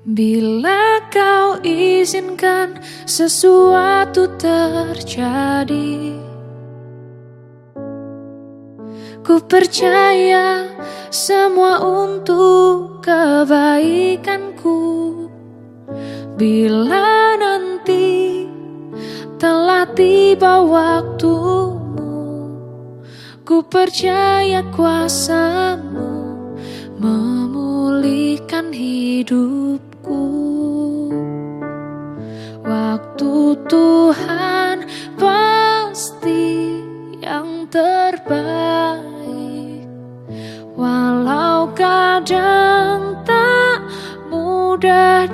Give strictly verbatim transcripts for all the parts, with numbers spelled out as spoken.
Bila kau izinkan sesuatu terjadi, ku percaya semua untuk kebaikanku. Bila nanti telah tiba waktumu, ku percaya kuasamu memulihkan hidupku. Waktu Tuhan pasti yang terbaik, walau kadang tak mudah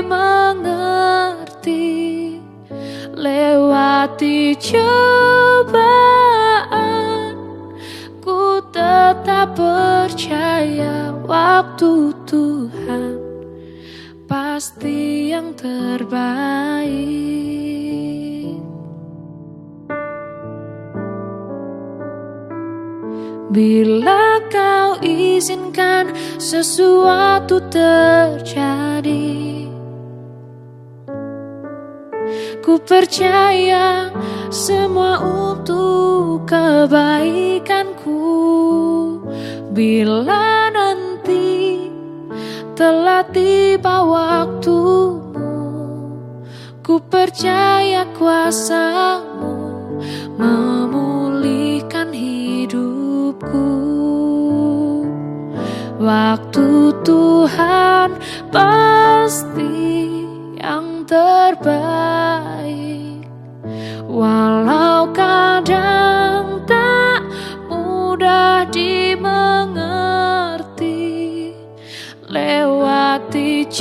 dimengerti. Lewati cobaan, ku tetap percaya waktu Tuhan pasti yang terbaik. Bila kau izinkan sesuatu terjadi, ku percaya semua untuk kebaikanku. Bila nanti telah tiba waktumu, ku percaya kuasamu memulihkan hidupku. Waktu Tuhan pasti yang terbaik, walau kadang tak mudah dimengerti. Lewati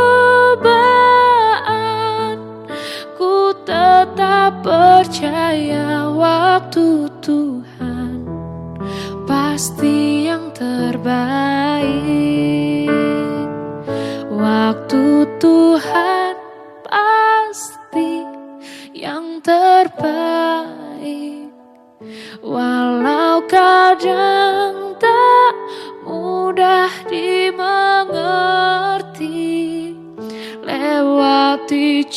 cobaan, ku tetap percaya waktu Tuhan pasti yang terbaik. Waktu Tuhan pasti yang terbaik, walau kadang tak mudah dimengerti. Lewati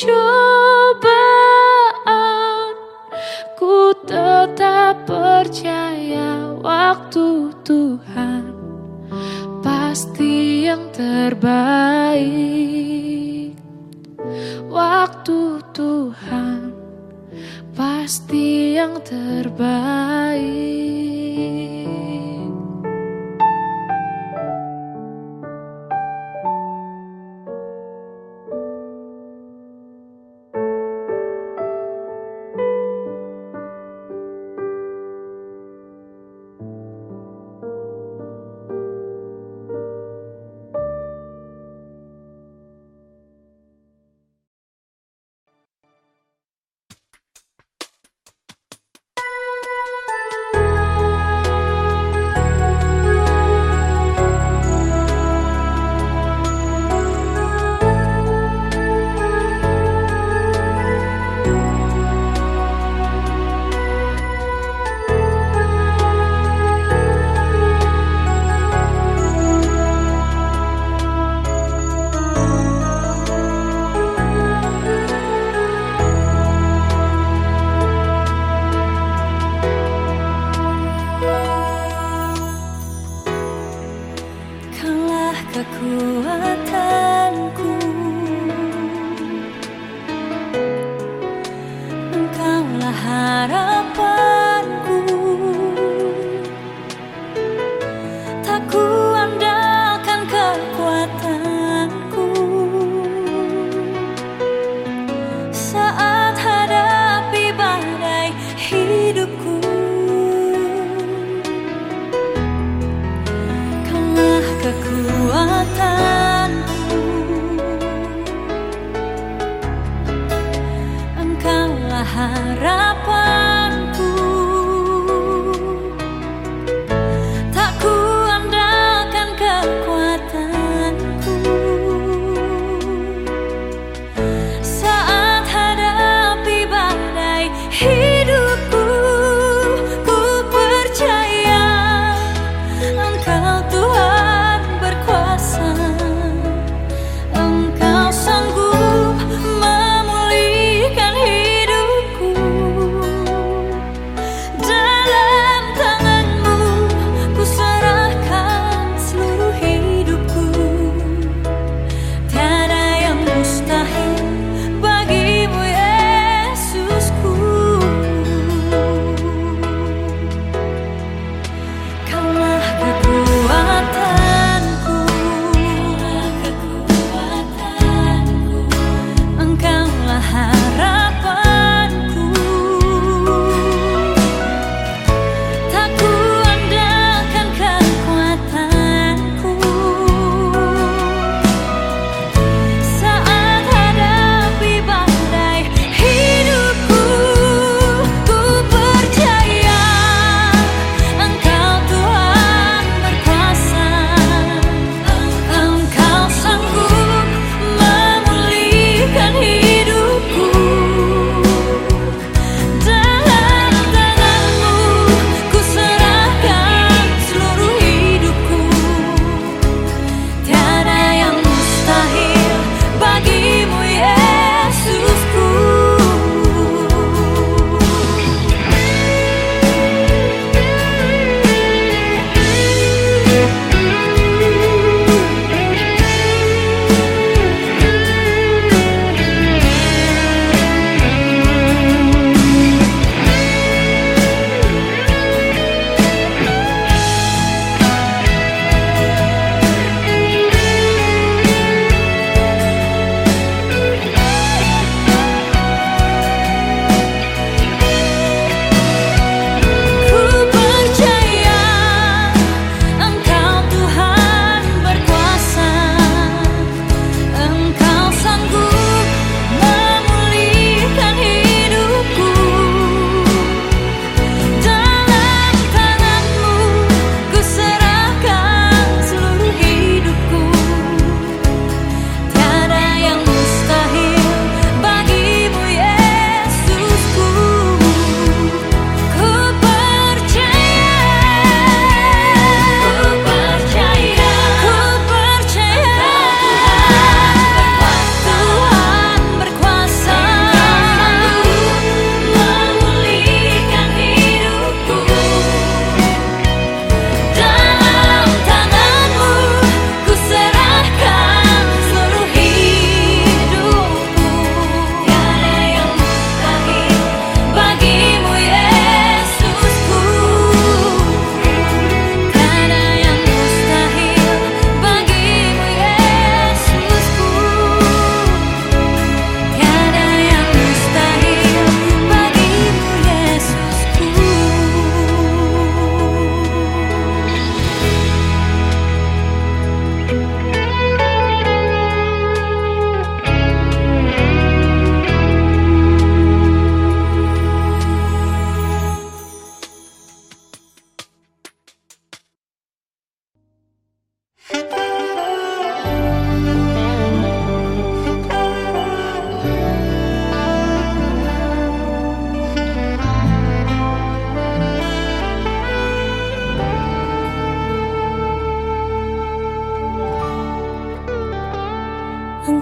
cobaan, ku tetap percaya waktu Tuhan pasti yang terbaik. Waktu Tuhan pasti yang terbaik. Kekuatanku, Engkaulah harapanku. Tak kuandalkan kekuatanku saat hadapi badai hidupku. Kaulah kekuatan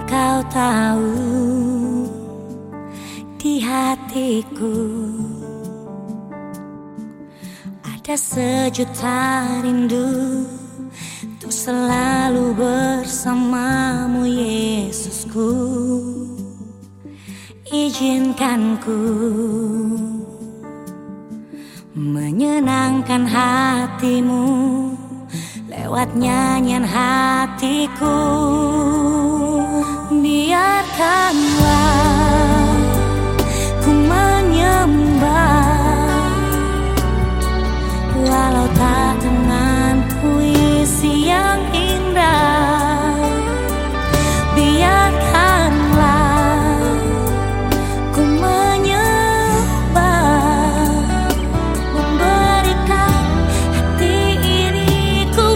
Engkau tahu di hatiku ada sejuta rindu untuk selalu bersamamu, Yesusku. Izinkan ku menyenangkan hatimu lewat nyanyian hatiku. Biarkanlah ku menyembah walau tak dengan puisi yang indah. Biarkanlah ku menyembah, memberikan hati ini ku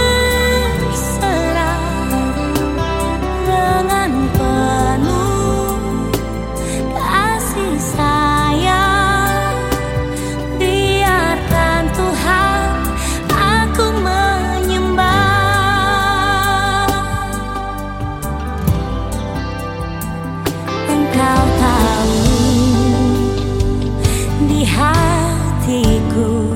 berserah dengan penuh kasih sayang. Biarkan Tuhan aku menyembah. Engkau tahu di hatiku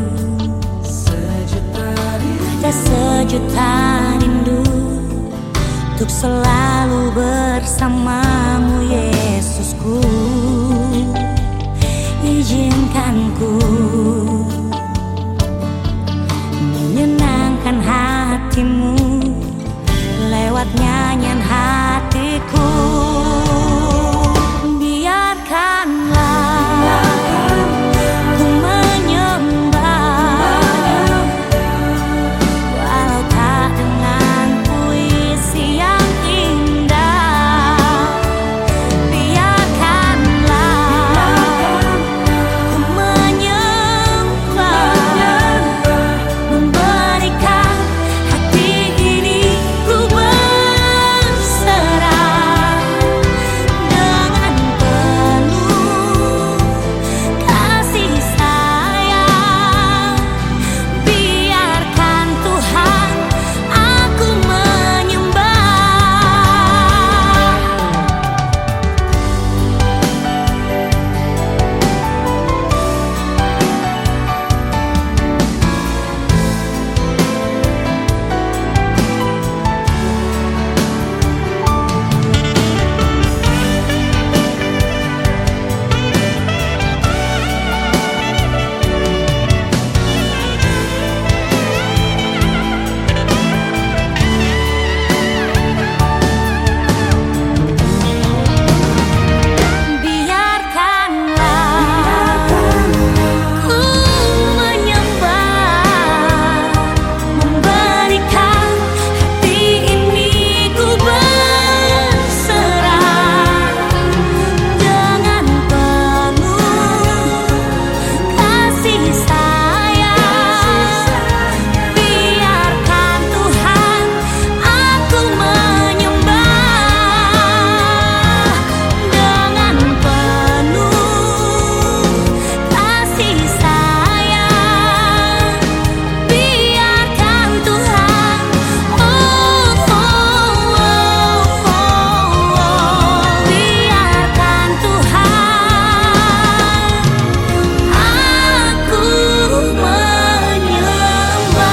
ada sejuta rindu untuk selalu bersamamu, Yesusku. Izinkan ku menyenangkan hatimu lewat nyanyian hatiku. Biarkanlah ku menyembah walau tak dengan puisi yang indah. Biarkanlah ku menyembah, memberikan hati ini ku berserah dengan penuh kasih sayang. Biarkan Tuhan aku menyembah. Biarkanlah ku menyembah, memberikan hati ini ku berserah dengan penuh kasih sayang. Biarkan Tuhan aku menyembah dengan penuh kasih sayang. Biarkan Tuhan, oh, oh, oh, oh. Biarkan Tuhan aku menyembah.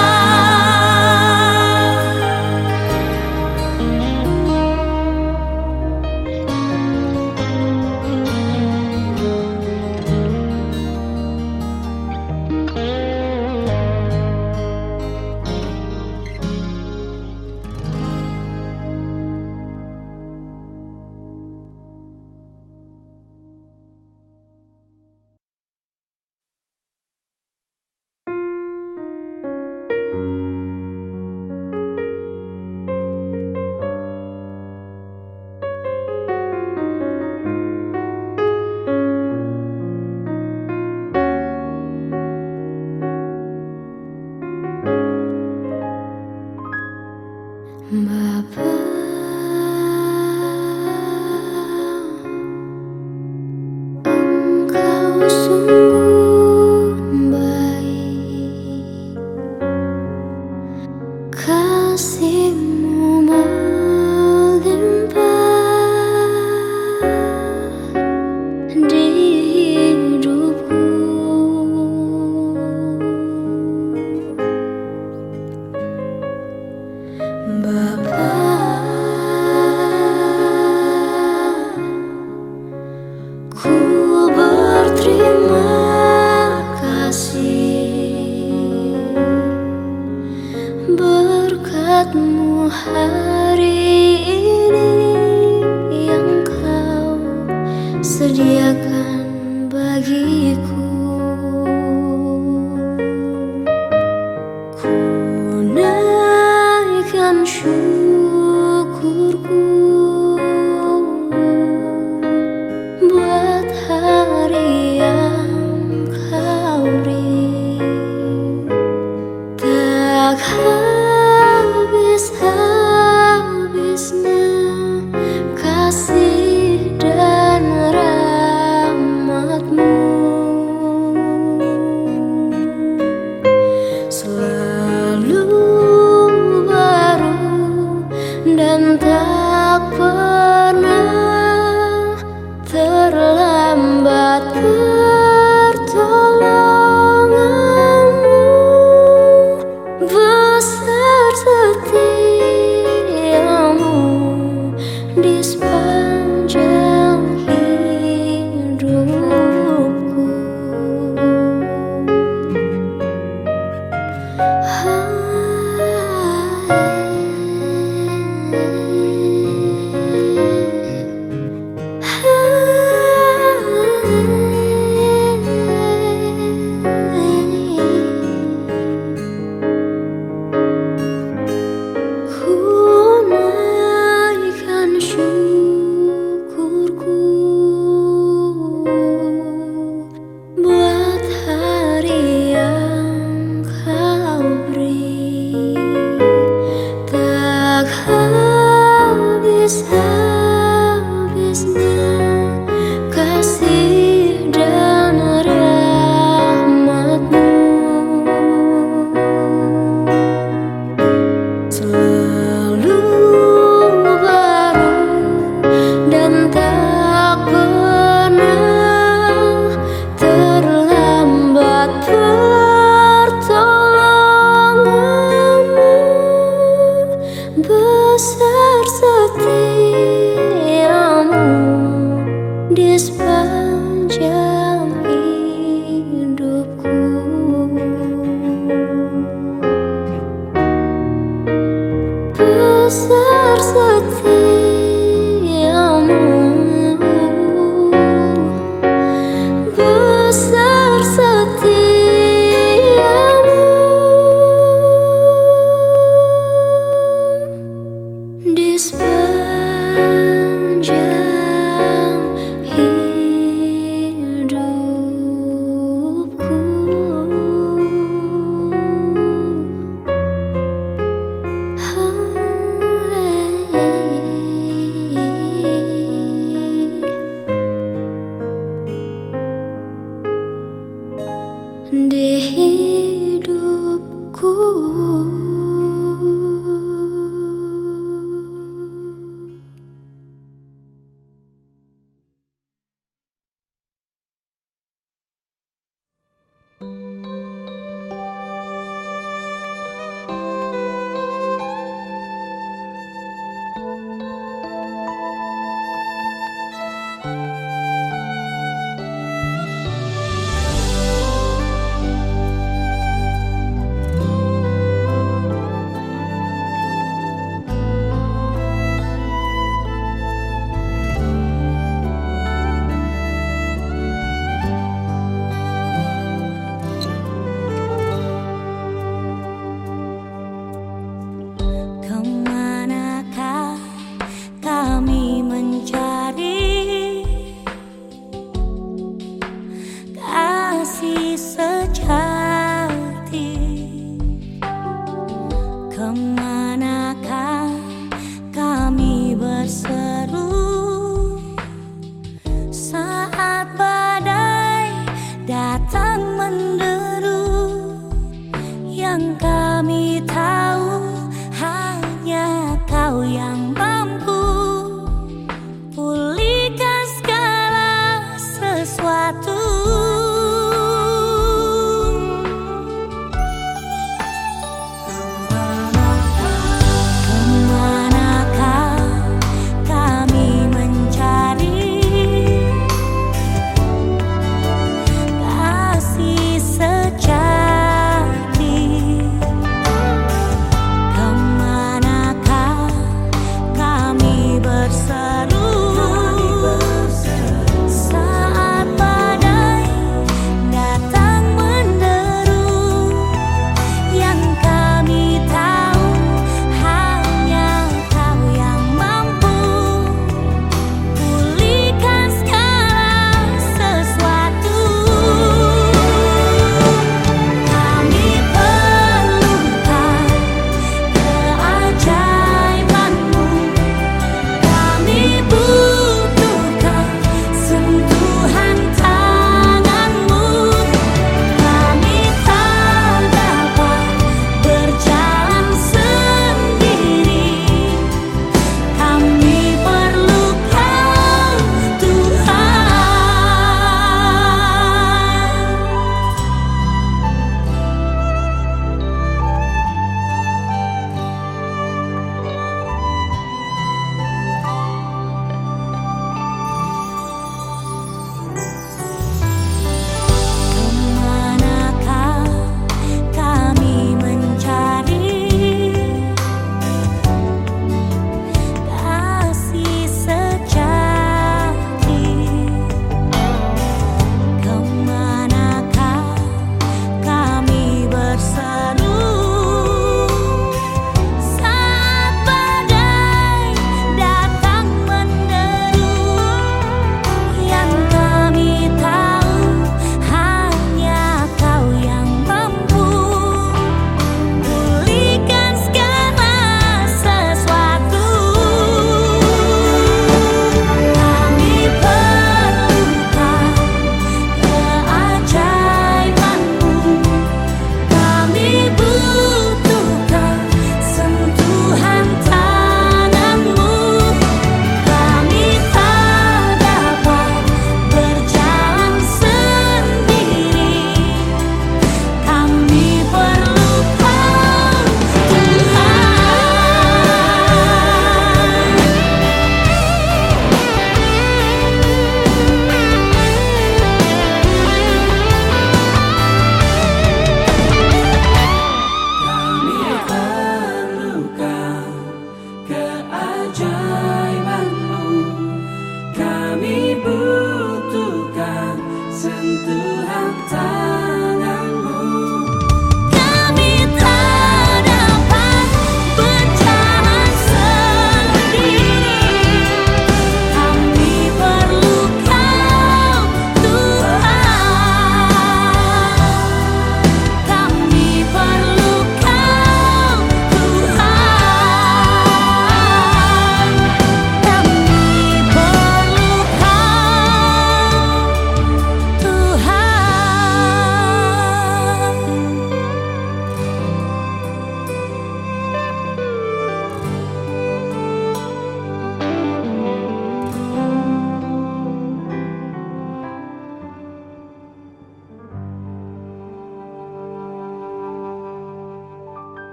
Bapa, Engkau sungguh baik, kasih-Mu melimpah. buatmu hari ini yang kau sediakan bagiku. Ku naikkan syukurku buat hari yang kau beri. Tak habis-habisnya kasih dan rahmat-Mu, selalu baru dan tak pernah terlambat pertolongan-Mu. Besar setiamu di sepanjang hidupku. Besar setiamu di sepanjang hidupku. Besar setiamu, besar setiamu di sepanjang hidupku. Di hidupku. Kemanakah kami mencari kasih sejati? Kemanakah kami berseru saat badai datang menderu? Yang kami tahu hanya Kau yang mampu pulihkan segala sesuatu. Kemanakah kami mencari kasih sejati?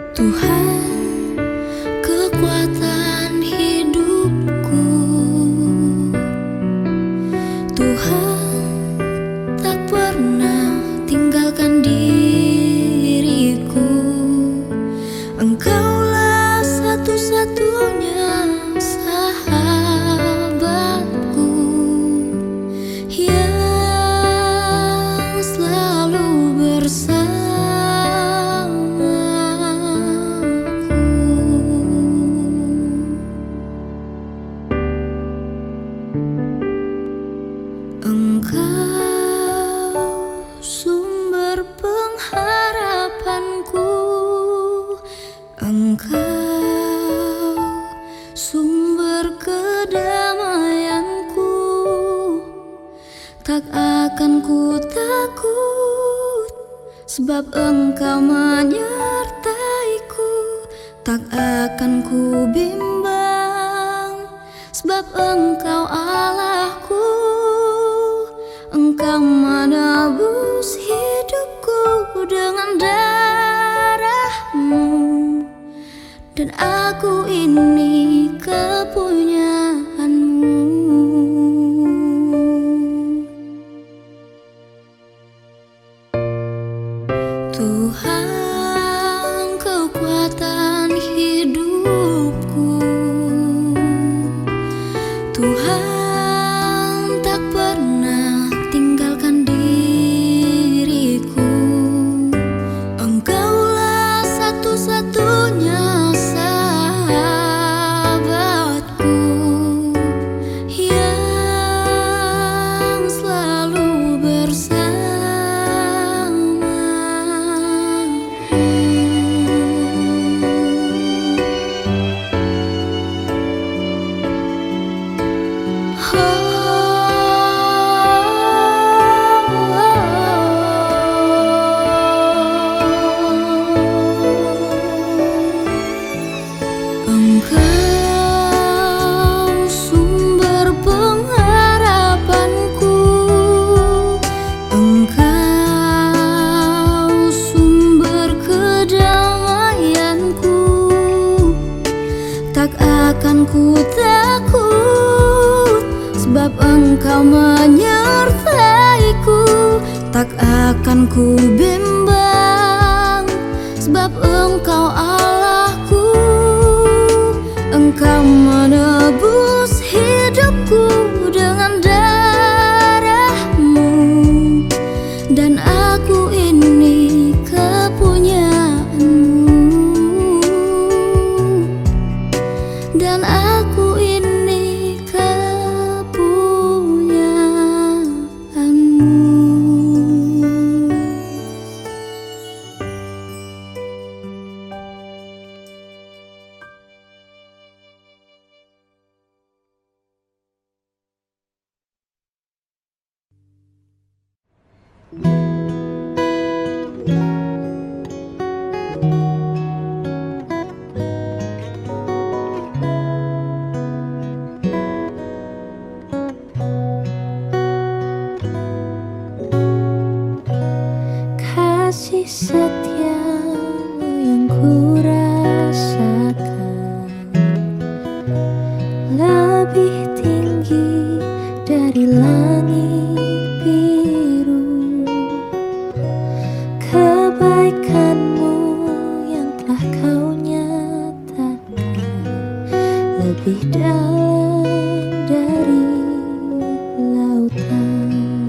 Tuhan, kekuatan hidupku. Tuhan, tak pernah tinggalkan diriku. Engkaulah satu-satunya sahabatku yang selalu bersamaku. Engkau sumber pengharapanku, Engkau sumber kedamaianku. Tak akan ku takut, sebab Engkau menyertaiku. Tak akan ku bimbang, sebab Engkau Allahku. Engkau menebus hidupku dengan darah-Mu, dan aku ini kepunyaan-Mu. Tuhan, kekuatan hidupku. Tuhan, tak pernah tinggalkan diriku. Engkaulah satu-satunya sahabatku yang selalu bersamaku. Engkau sumber pengharapanku, Engkau sumber kedamaianku. Tak akan ku takut, sebab Engkau menyertaiku. Tak akan ku bimbang, sebab Engkau Allahku. Engkau menebus hidupku dengan darah-Mu, dan aku ini kepunyaan-Mu, dan aku ini kepunyaan-Mu. Kasih setia-Mu yang ku rasakan lebih tinggi dari langit biru. Kebaikan-Mu yang telah Kau nyatakan lebih dalam dari lautan.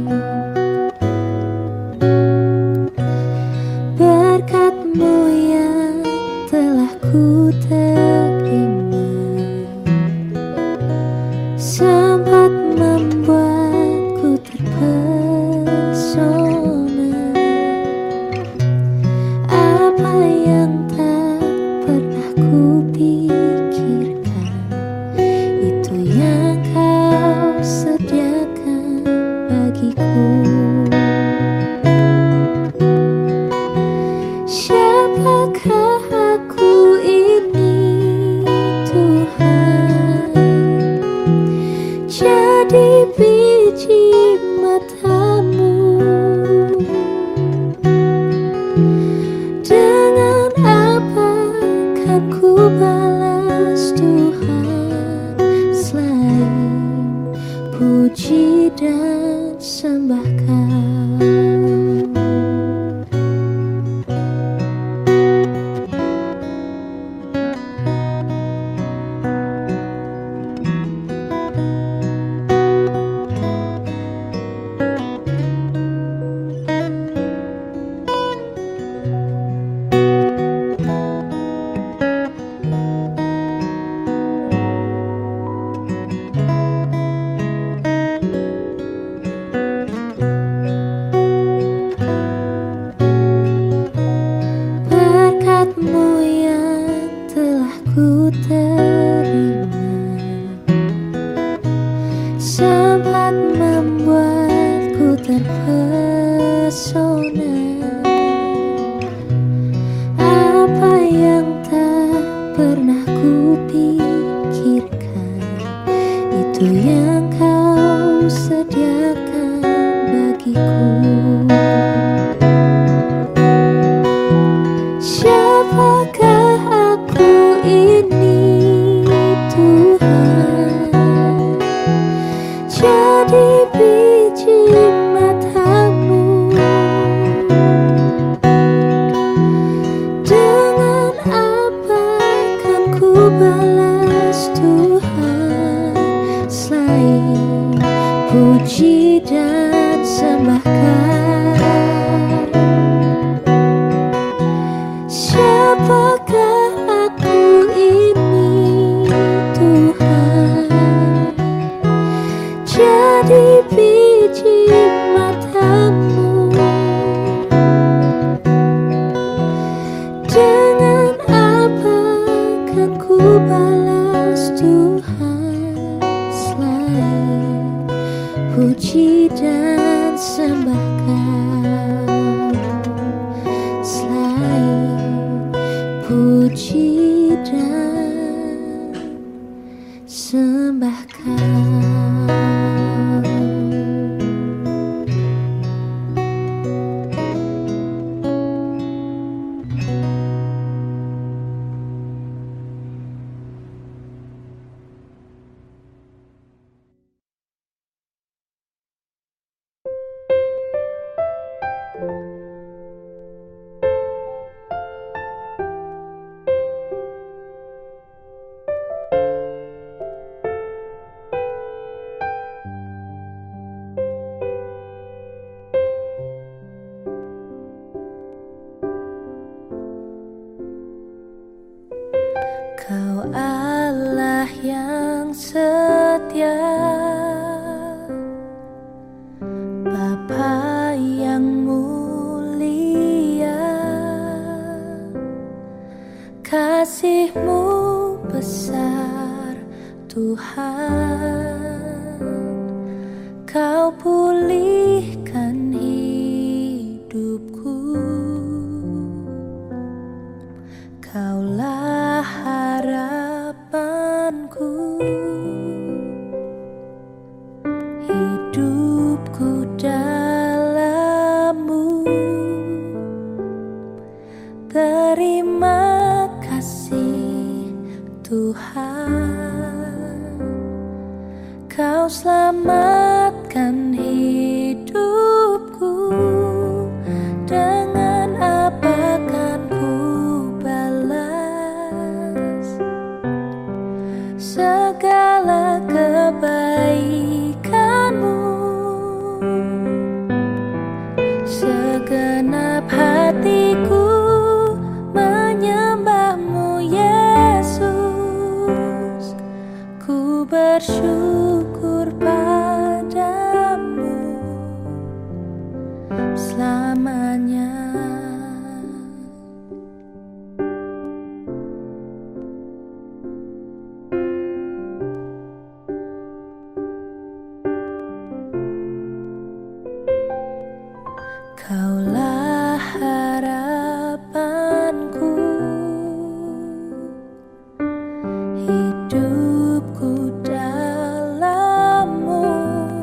Berkat-Mu yang telah ku terima sempat membuatku terpesona. Apa yang tak pernah ku pikirkan, itu yang Kau sediakan bagiku. Siapakah aku ini, Tuhan? Jadi biji mata-Mu. Dengan Rahmatmu yang telah ku terima sempat membuatku terpesona. Apa yang tak pernah ku pikirkan, itu yang kau sediakan bagiku. Siapakah aku ini Tuhan, jadi biji matamu. Dengan apa kan ku balas Tuhan, selain puji dan sembahkan. Siapakah aku ini Tuhan, jadi biji matamu. Dengan apa kan ku balas Tuhan, selain puji dan sembahkan, selain puji dan sembahkan. Kau Allah yang setia, Bapa yang mulia, kasih-Mu besar Tuhan. Kau pulihkan hidupku, Kaulah harapanku. Hidupku dalam-Mu, terima kasih Tuhan. Kau selamatkan hidupku, dengan apa kan ku balas segala kebaikan-Mu. Segenap hatiku menyembah-Mu Yesus, ku bersyukur padamu selamanya. Kaulah harapanku, hidupku dalam-Mu,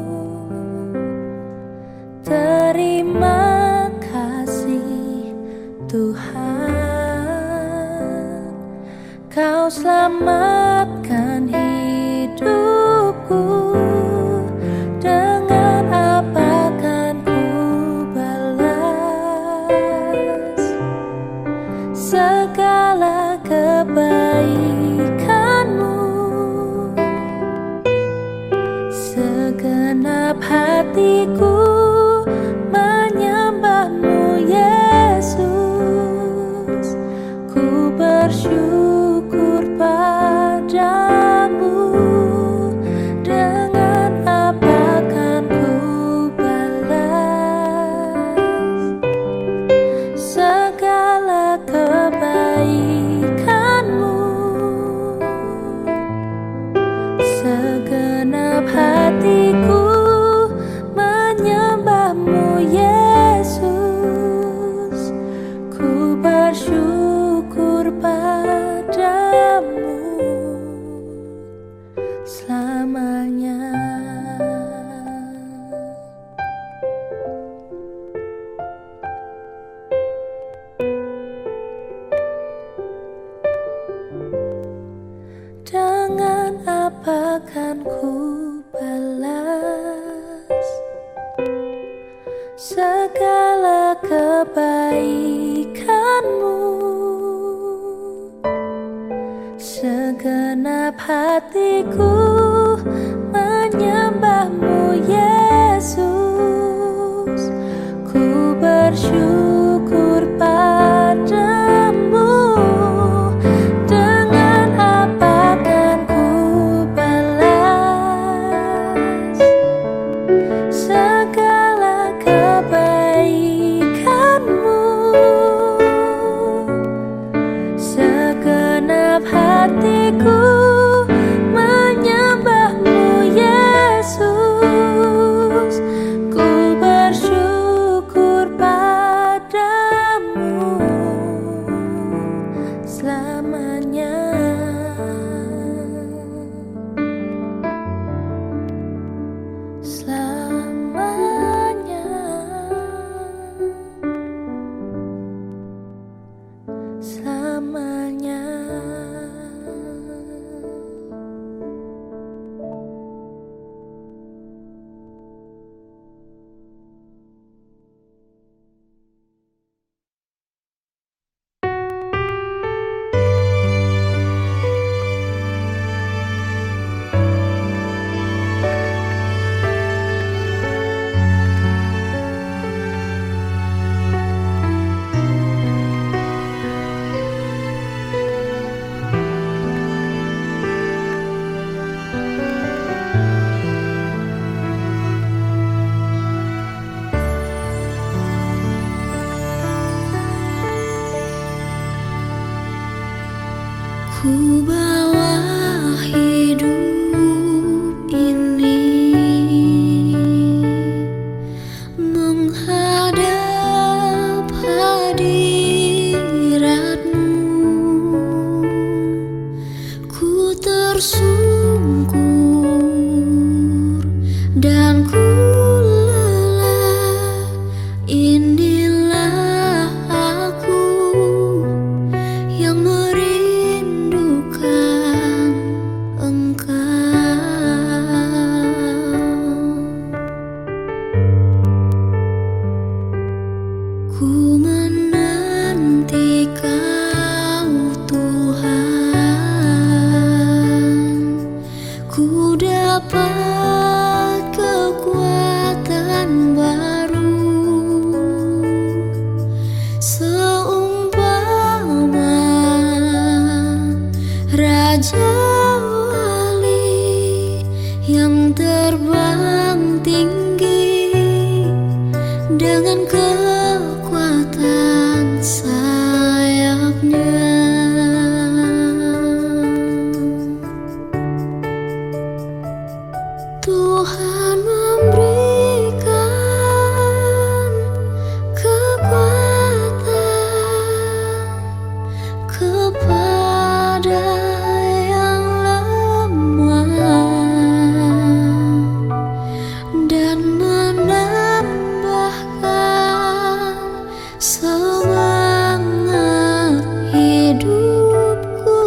terima kasih Tuhan. Kau selamatkan hidupku, dengan apa kan ku balas segala kebaikan-Mu. Segenap hatiku menyembah-Mu Yesus, ku bersyukur padamu, dengan apa kan ku balas segala kebaikan. akan ku balas segala kebaikanmu? Segenap hatiku menyembahmu Yesus. Ku bersyukur padamu. Dengan apa kan ku balas segala kebaikanmu? Segenap hatiku menyembahmu Yesus. Ku bersyukur padamu selamanya. Selamanya. Selamanya. Ku bawa hidup ini menghadap hadirat-Mu. Ku tersungkur dan ku lelah. Inilah aku yang merindukan Engkau. Ku menanti Kau Tuhan. Ku dapat kekuatan baru seumpama Raja Wali yang terbang tinggi dengan kekuatan sayapnya. Tuhan memberikan kekuatan kepada yang lemah dan menambahkan semangat hidupku.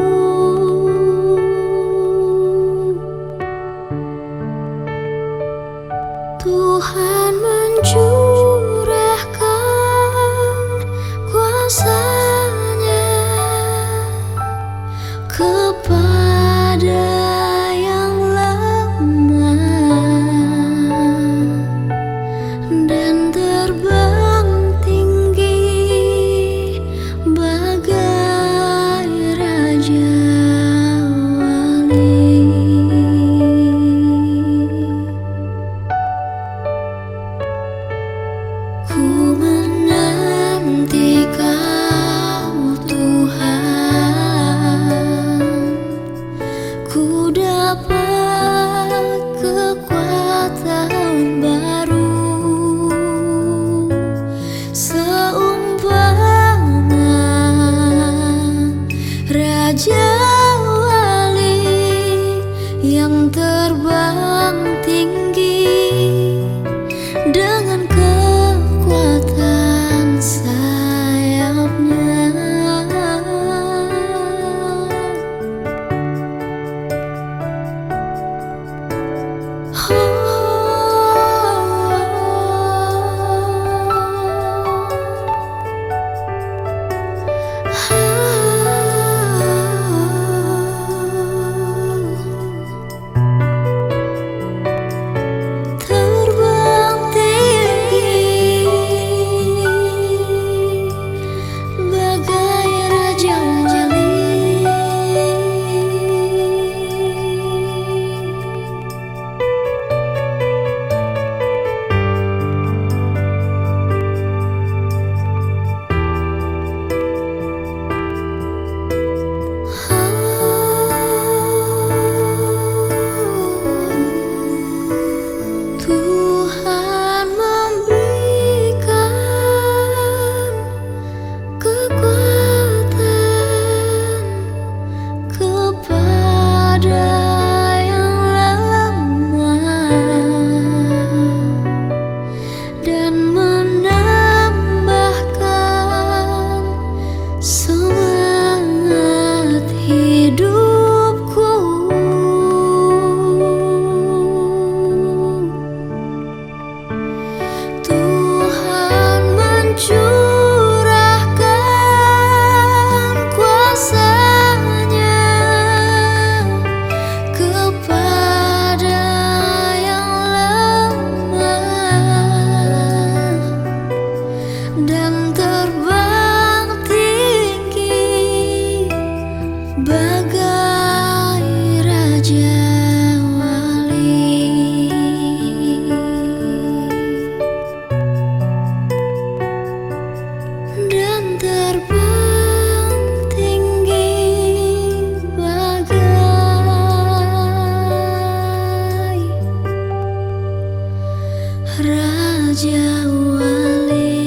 Tuhan mencurahkan kuasa-Nya kepada yang lemah dan terbang tinggi bagai Raja Wali. Ku menanti Kau Tuhan. Ku dapat kekuatan baru seumpama Raja Wali yang terbang tinggi dengan kekuatan sayapnya. semangat hidupku. Tuhan mencurahkan kuasa-Nya kepada yang lemah dan terbang tinggi bagai Raja Wali. Dan terbang tinggi bagai Raja Wali.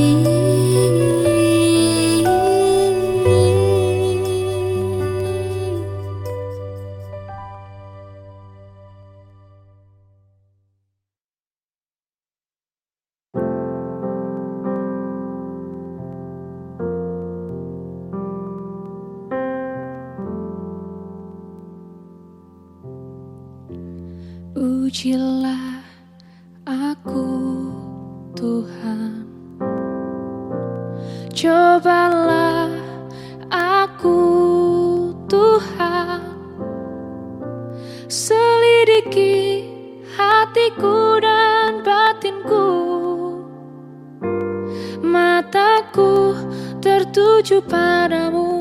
Ujilah aku, Tuhan, cobalah aku, Tuhan, selidiki hatiku dan batinku. Mataku tertuju padamu,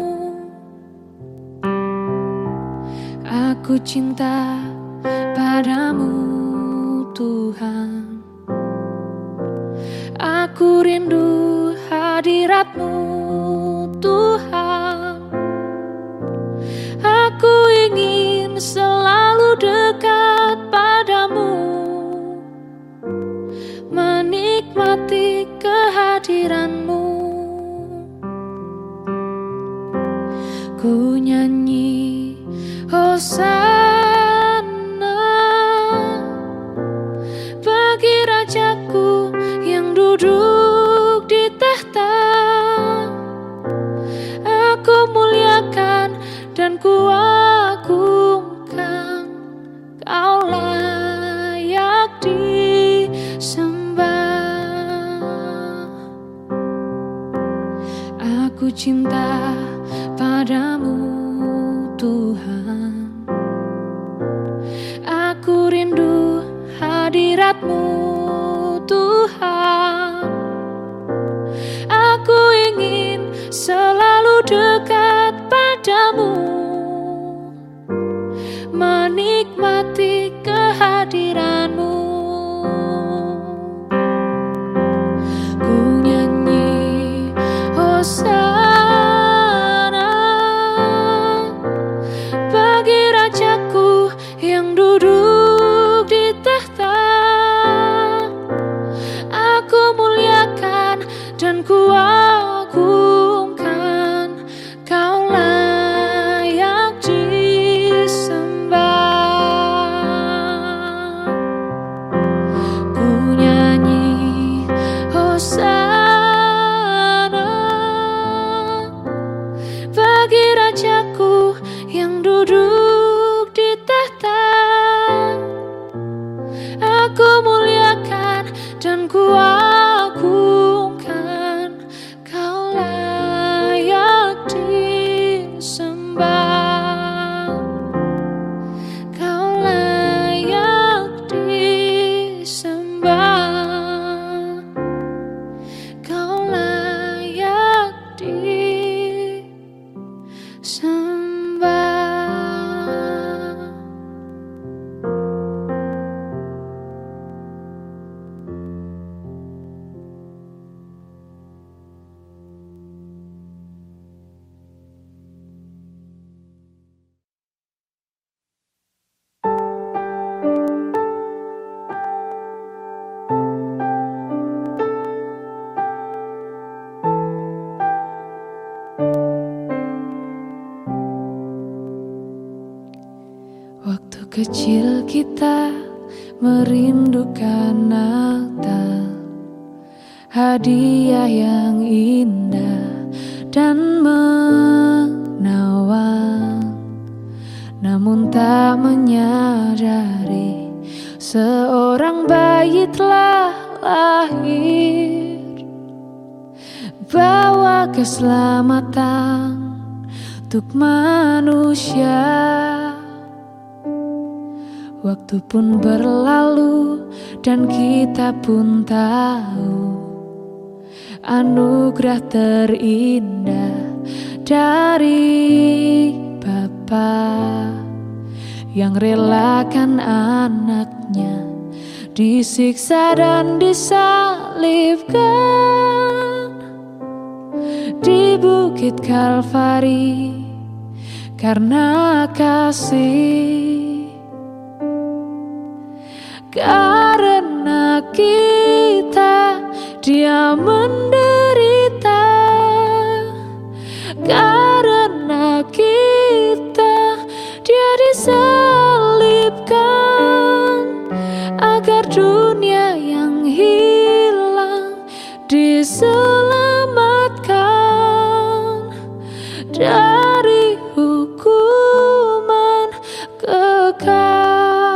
aku cinta padamu, Tuhan. Aku rindu hadirat-Mu, Tuhan. Aku ingin selalu dekat padamu, menikmati kehadiran-Mu. Ku nyanyi Hosana bagi Rajaku yang duduk di tahta. Aku muliakan dan ku agungkan, Kau layak disembah. Aku cinta padamu, Tuhan. Aku rindu hadirat-Mu, Tuhan. Aku ingin selalu dekat padamu, menikmati kehadiran-Mu. Ku nyanyi Hosana bagi Rajaku yang duduk di tahta. Aku muliakan dan ku agungkan, Kau layak disembah. Ku nyanyi Hosana bagi Rajaku yang duduk di tahta. Aku muliakan dan ku agungkan, Kau layak disembah. Kau layak disembah. Kau layak disembah. Waktu kecil kita merindukan Natal, hadiah yang indah dan keselamatan untuk manusia. Waktu pun berlalu dan kita pun tahu anugerah terindah dari Bapa yang relakan anaknya disiksa dan disalibkan di Bukit Kalvari karena kasih. Karena kita Dia menderita, karena kita Dia disalibkan, agar dunia yang hilang diselamatkan dari hukuman kekal.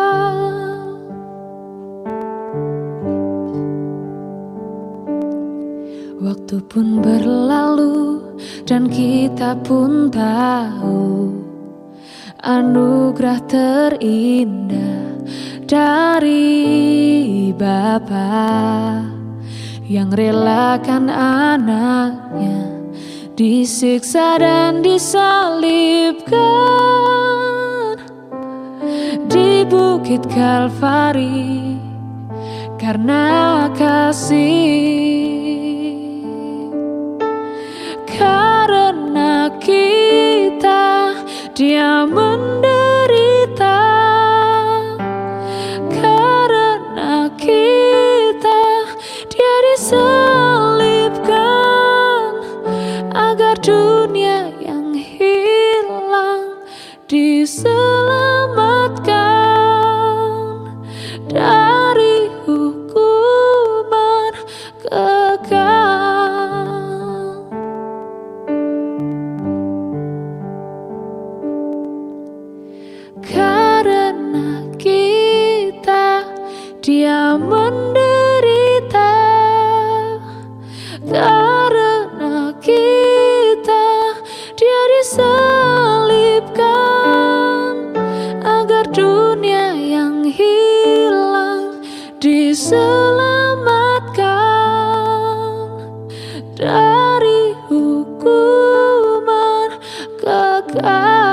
Waktu pun berlalu dan kita pun tahu anugerah terindah dari Bapa yang relakan anaknya disiksa dan disalibkan di Bukit Kalvari karena kasih. Karena kita Dia menderita, karena kita Dia disalibkan, agar dunia yang hilang diselamatkan dari hukuman kekal. Karena kita Dia menderita, karena kita Dia disalibkan, agar dunia yang hilang diselamatkan dari hukuman kekal.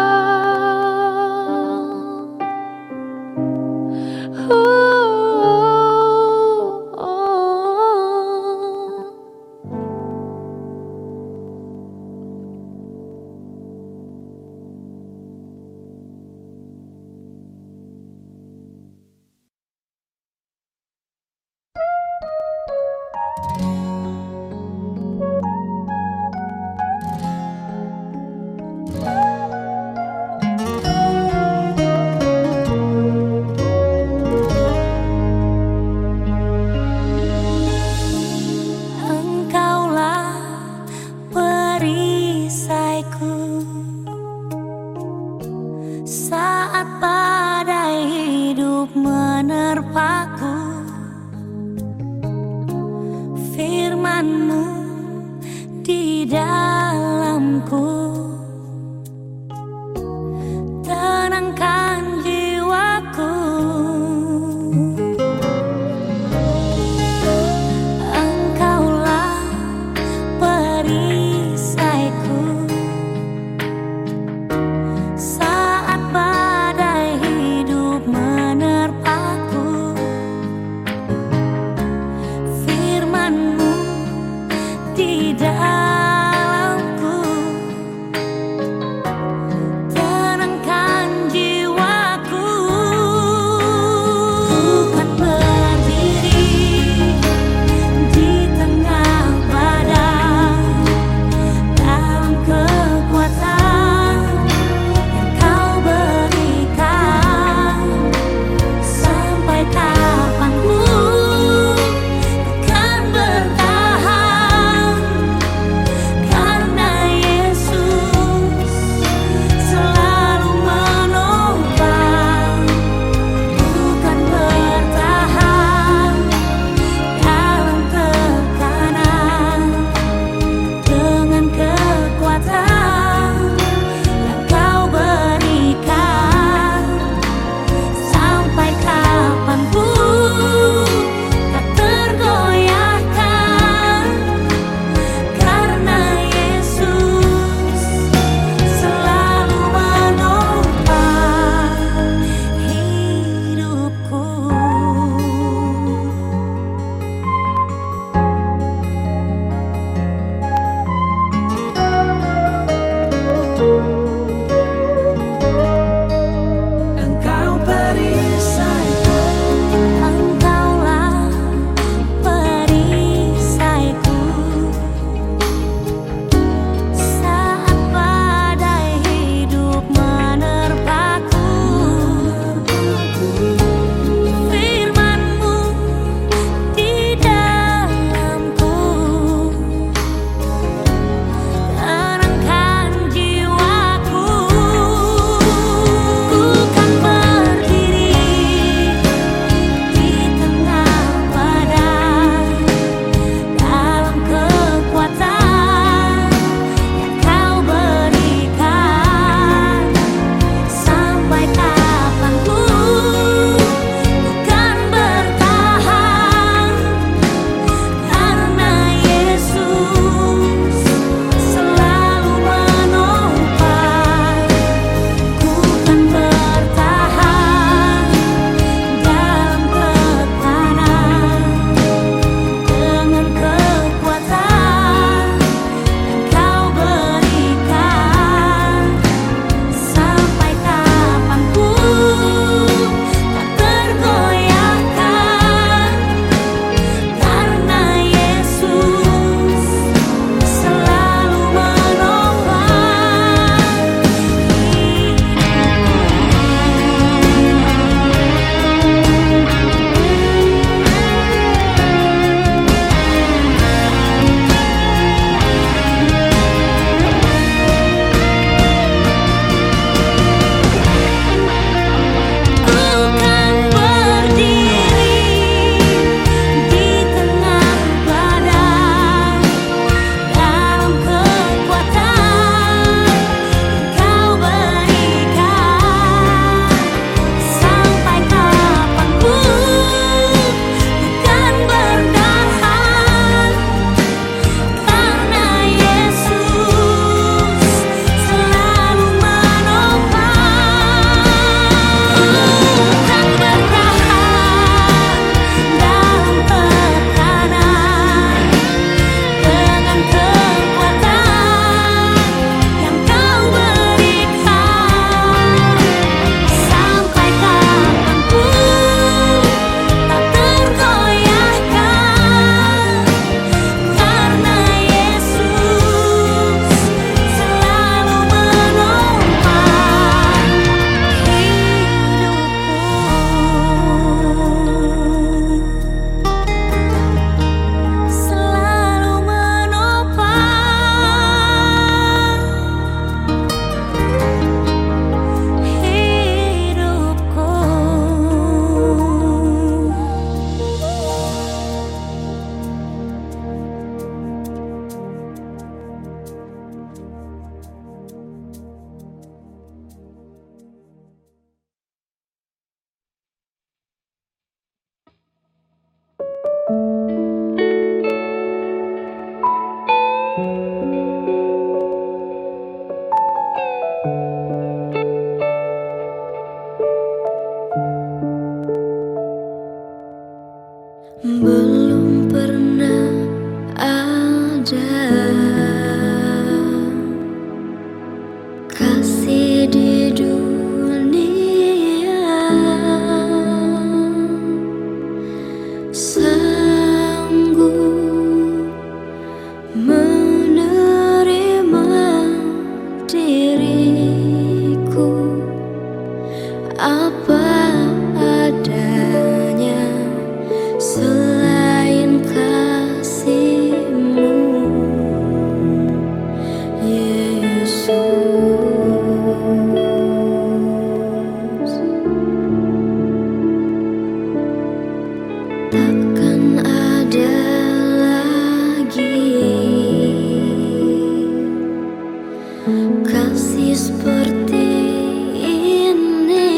kasih seperti ini,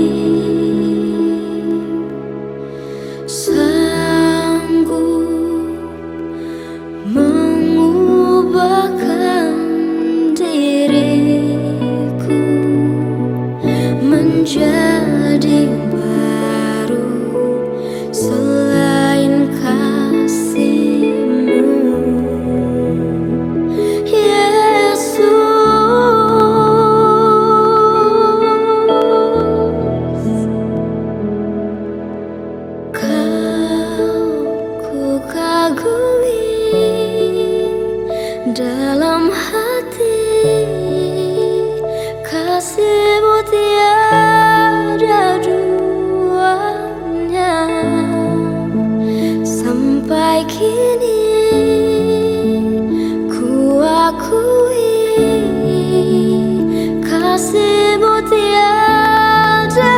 sanggup mengubahkan diriku menjadi baru selain kasih-Mu, Yesus. Kau ku kagumi dalam hati, kasih-Mu tiada duanya. Sampai kini ku akui kasih-Mu tiada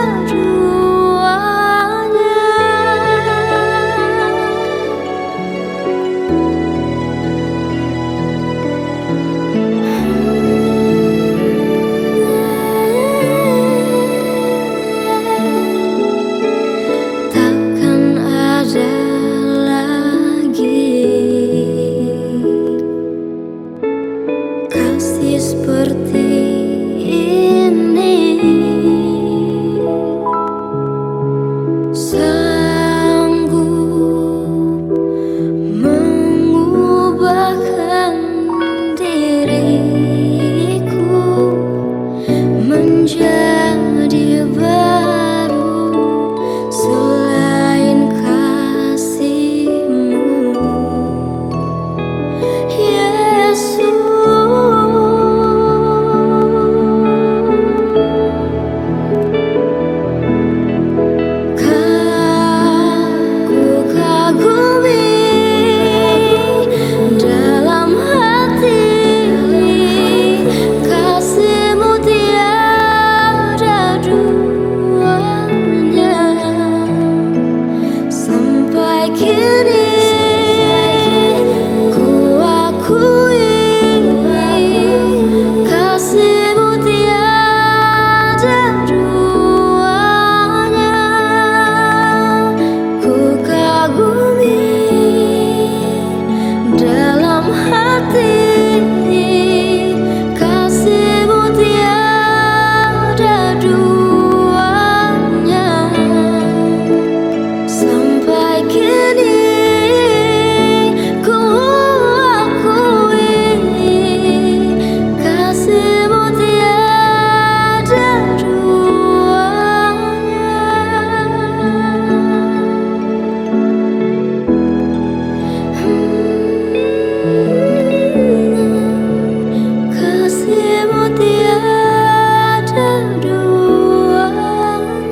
duanya. Takkan ada lagi kasih seperti ini, sanggup mengubahkan diriku menjadi baru selain kasih-Mu, Yesus. Ku kagumi dalam hati, kasih-Mu tiada duanya. Sampai kini ku akui kasih-Mu tiada duanya. Ku kagumi dalam hati, kasih-Mu tiada duanya. Sampai kini ku akui kasih-Mu tiada duanya. Kasih-Mu tiada duanya.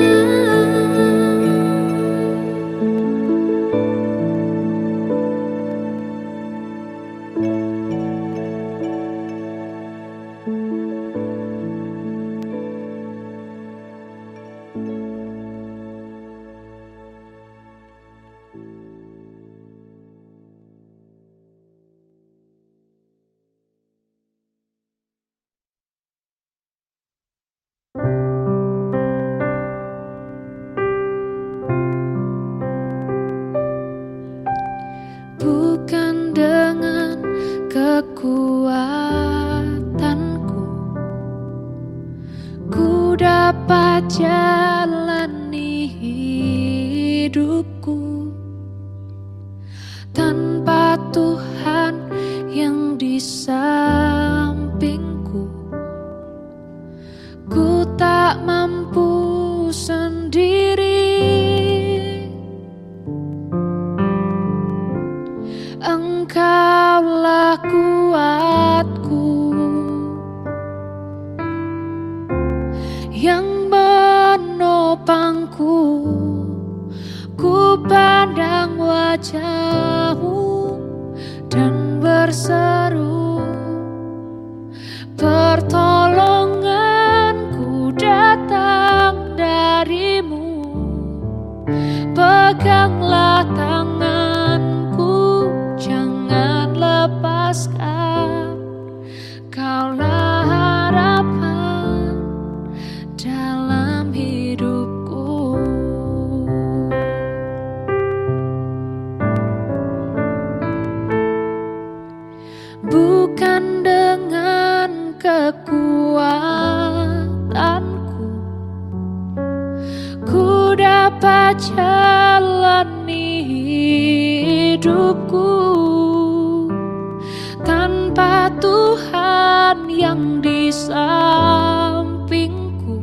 Bukan dengan kekuatanku ku dapat jalani hidupku tanpa Tuhan yang di sampingku. Ku tak mampu sendiri. Engkaulah kuatku yang menopangku. Ku pandang wajah-Mu dan berseru, pertolonganku datang dari-Mu. Peganglah tanganku, jangan lepaskan. Kaulah kekuatanku, ku dapat jalani hidupku tanpa Tuhan yang di sampingku.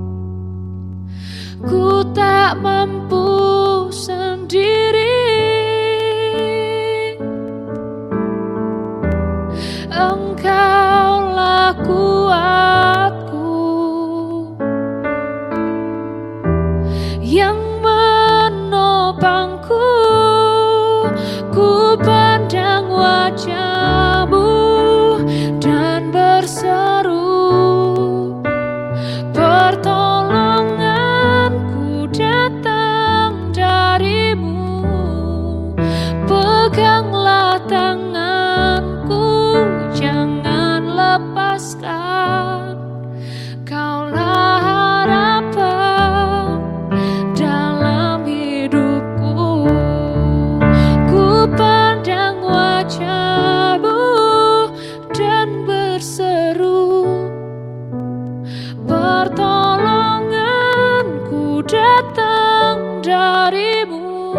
Ku tak mampu sendiri, Engkaulah kuatku yang menopangku. Ku pandang wajah-Mu dan berseru, pertolonganku datang dari-Mu. Peganglah tanganku, jangan lepaskan. Kaulah harapan dalam hidupku. Ku pandang wajah-Mu dan berseru, pertolonganku datang dari-Mu.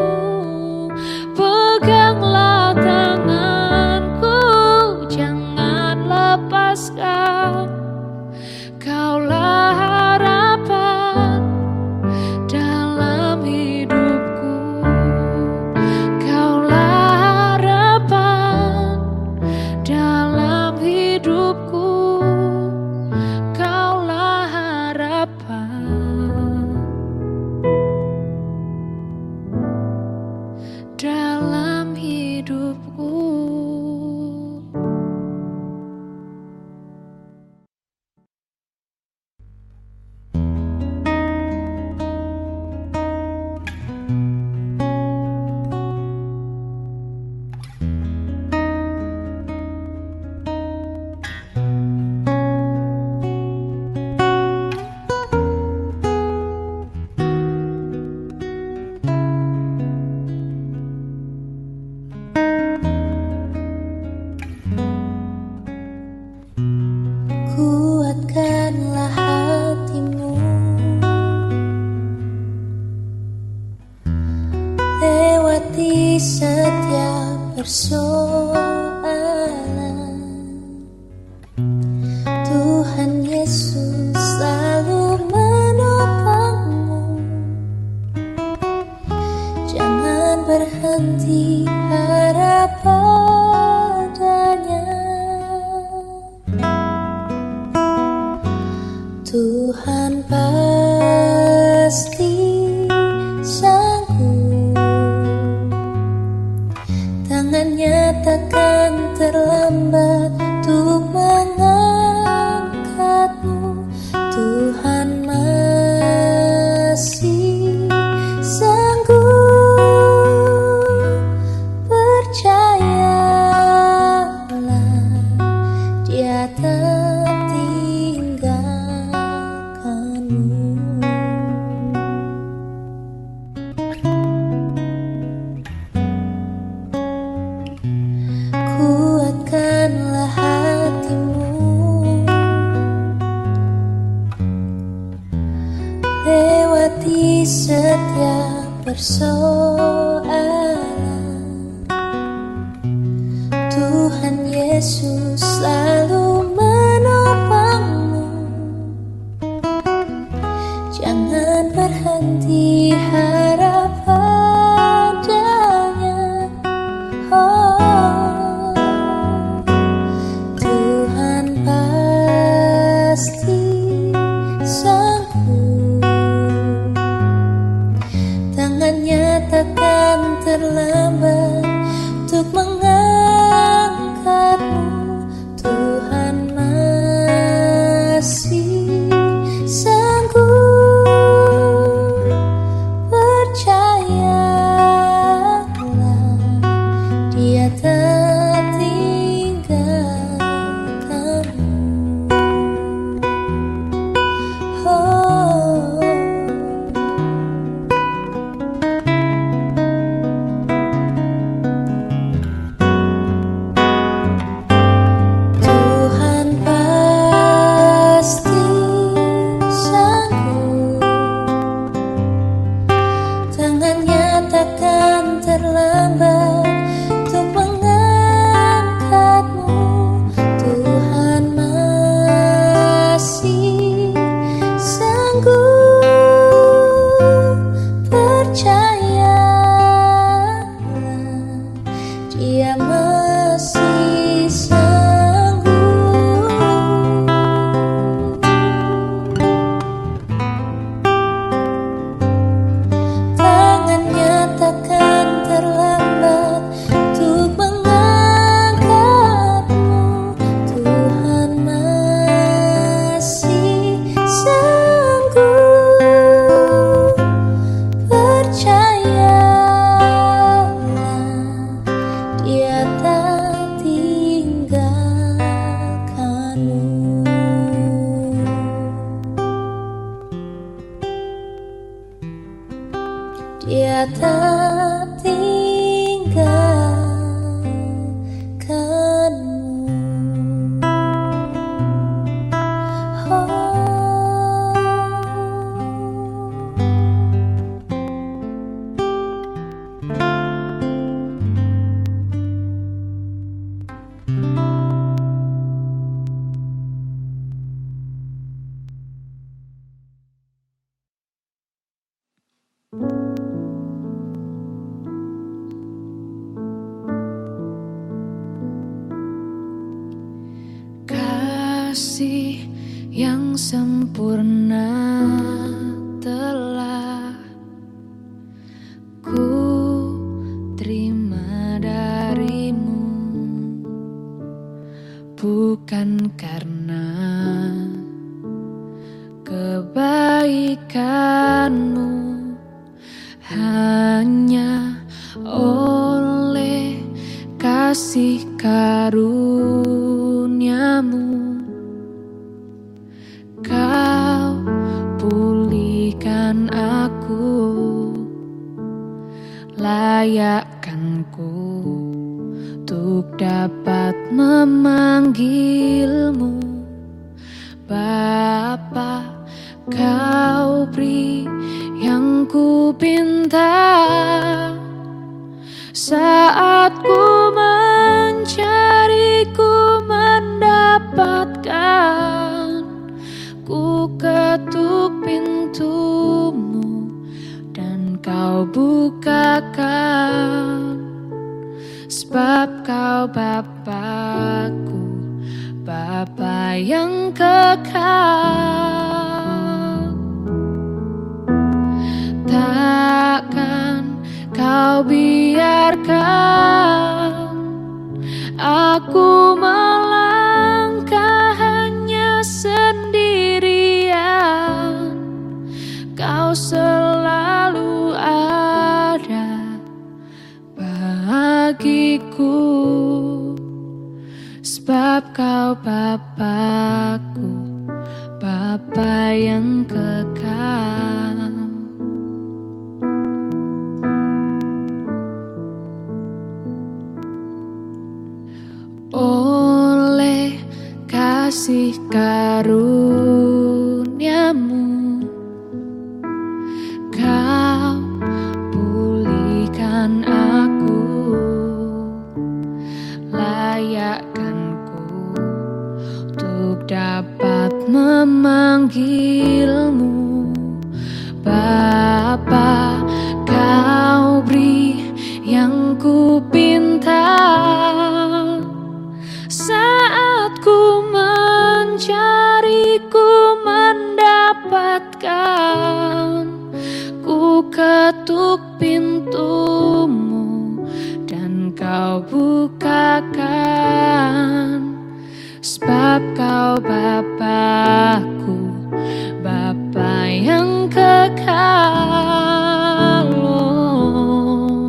Peganglah tanganku, jangan lepaskan. Kaulah harapan dalam hidupku. Kaulah harapan dalam hidupku. Kaulah harapan dalam hidupku. Kuatkanlah hatimu, lewati setiap persoalan. Tuhan Yesus selalu menopangmu. Jangan berhenti harap padanya. Tuhan pasti sanggup, tangannya takkan terlambat untuk mengangkatmu. Tuhan masih sanggup, percayalah, Dia tak tinggalkanmu. Kuatkanlah hatimu, lewati setiap persoalan. Tuhan Yesus selalu menopangmu. Jangan berhenti harap padanya. Oh, Tuhan pasti sanggup, tangannya takkan terlambat untuk mengangkatmu. Tuhan tak tinggalkanmu. Oh. Kasih yang sempurna telah ku terima darimu, bukan karena kebaikanmu, hanya oleh kasih karuniamu Kau pulihkan aku, layakkanku untuk dapat memanggilmu Bapa. Kau beri yang ku pinta saat ku mencari, ku mendapatkan. Ku ketuk pintumu dan kau bukakan, sebab kau Bapakku, Bapa yang kekal. Takkan kau biarkan aku melangkah hanya sendirian. Kau selalu ada bagiku, sebab kau Bapakku, Bapa yang kekal. Oleh kasih karuniamu, kau pulihkan aku, layakkanku untuk dapat memanggilmu Bapa. Kau beri yang ku pinta saat ku mencari, ku mendapatkan. Ku ketuk pintumu dan kau bukakan, sebab kau Bapakku, Bapa yang kekal. Oh,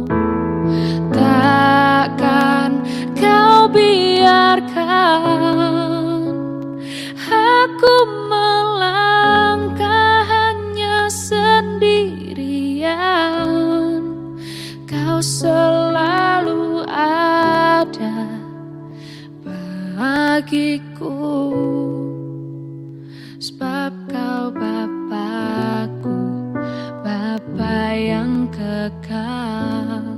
takkan kau biarkan aku melangkah hanya sendirian. Kau selalu ada bagiku, sebab kau Bapakku, Bapa yang kekal.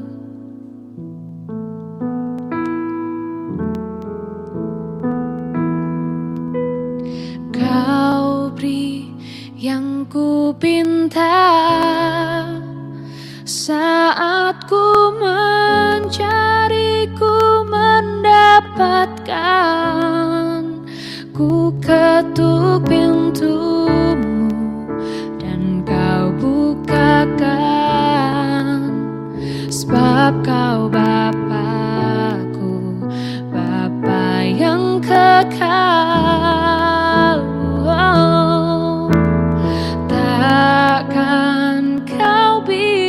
Kau beri yang ku pinta saat ku mencari, ku mendapatkan. Ku ketuk pintumu dan kau bukakan, sebab kau Bapakku, Bapa yang kekal. Oh, takkan kau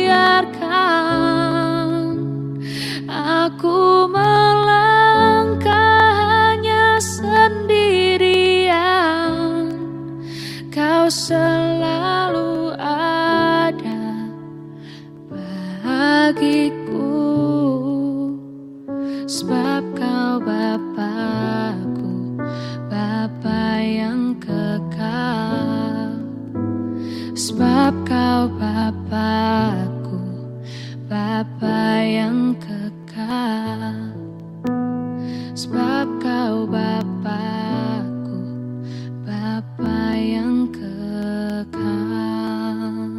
biarkan aku melangkah hanya sendirian. Kau selalu ada apa yang kekal.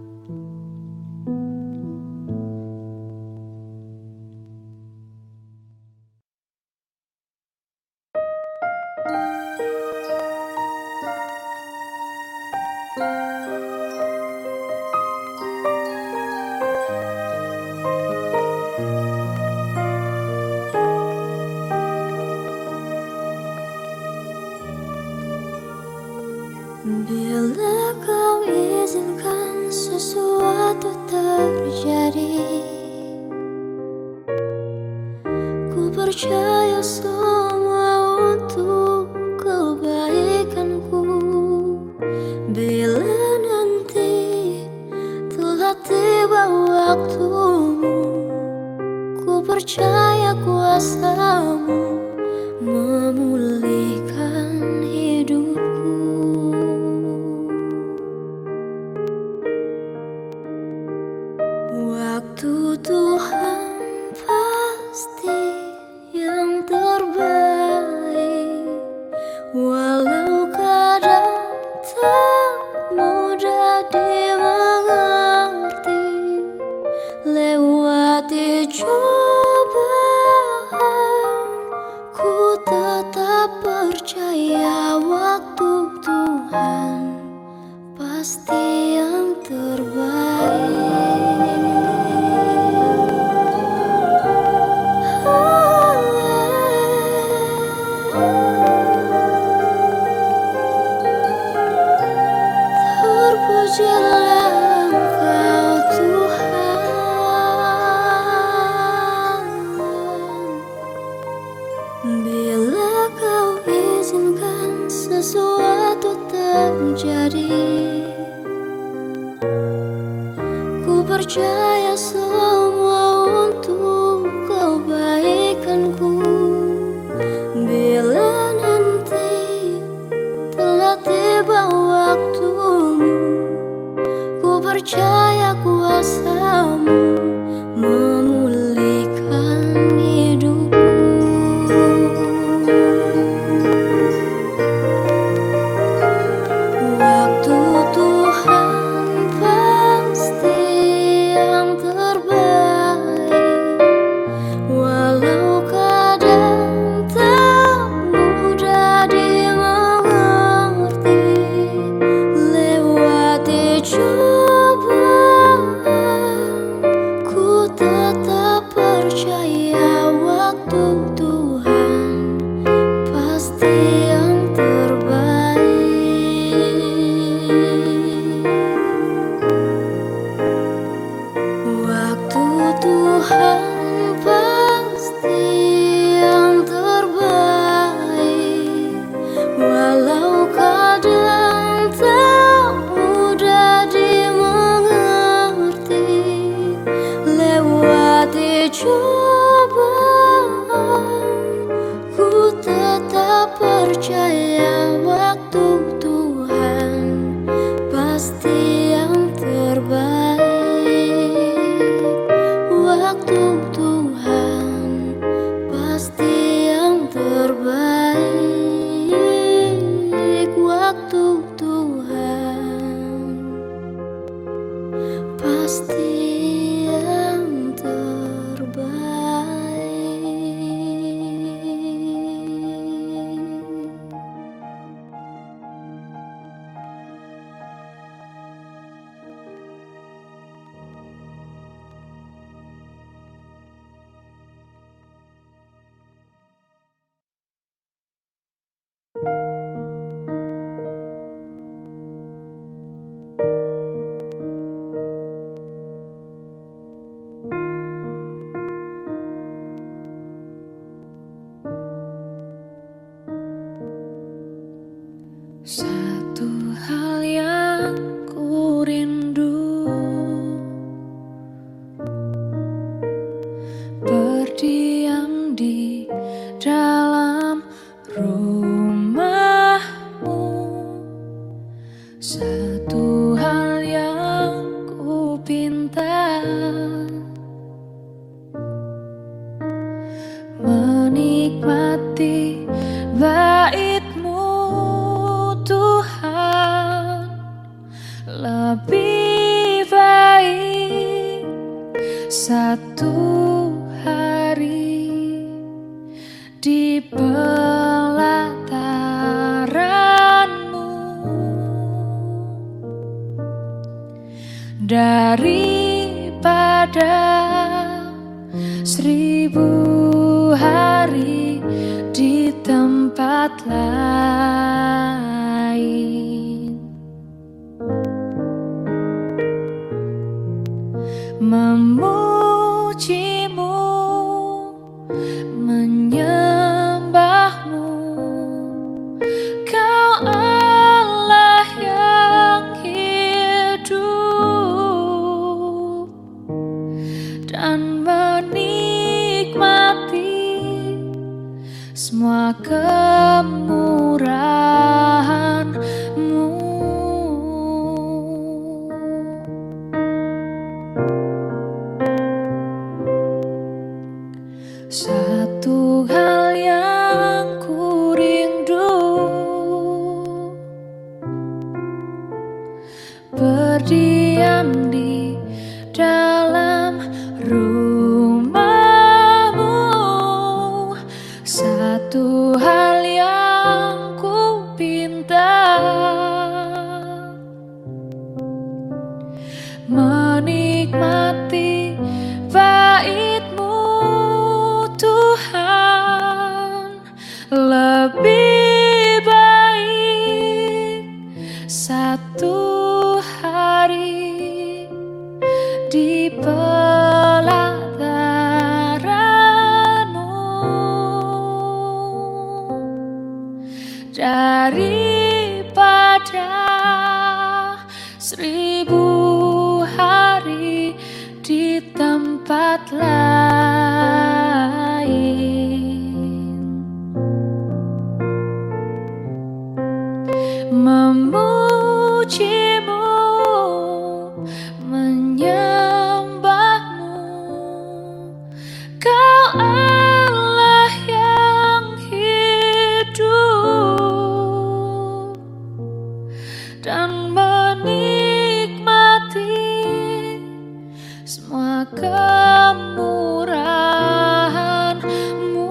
Bila kau izinkan sesuatu terjadi, ku percaya semua untuk kebaikanku. Bila nanti telah tiba waktumu, ku percaya kuasamu memulihkan hidupku. Waktu Tuhan pasti yang terbaik, walau kadang tak mudah dimengerti. Lewati cobaan, ku tetap percaya waktu Tuhan pasti yang terbaik. Terpujilah Engkau Tuhan, bila Kau izinkan sesuatu terjadi. Ku percaya semua untuk kebaikanku. Bila nanti telah tiba waktumu, ku percaya kuasamu memulihkan hidupku. Waktu Tuhan pasti yang terbaik, walau kadang tak mudah dimengerti. Lewati cobaan, ku tetap percaya waktu Tuhan pasti yang terbaik. Waktu Tuhan pasti yang terbaik, walau kadang tak mudah dimengerti. Lewati cobaan, ku tetap percaya waktu Tuhan pasti yang terbaik. Waktu Tuhan pasti yang terbaik. Waktu Tuhan pasti yang terbaik. Satu hal yang ku rindu, berdiam di dalam rumahmu. Satu hal yang ku pinta, menikmati bait-Mu Tuhan. daripada seribu hari di tempat lain. Memujimu, menyembahmu, Kau Allah yang hidup, dan menikmati semua kemurahan-Mu. Satu hal yang ku rindu, berdiam di dalam rumah-Mu. Satu hal yang ku pinta, menikmati bait-Mu Tuhan. Lebih baik satu hari di pelataran-Mu daripada seribu hari di tempat lain. Memujimu, menyembahmu, Kau Allah yang hidup, dan menikmati semua kemurahan-Mu.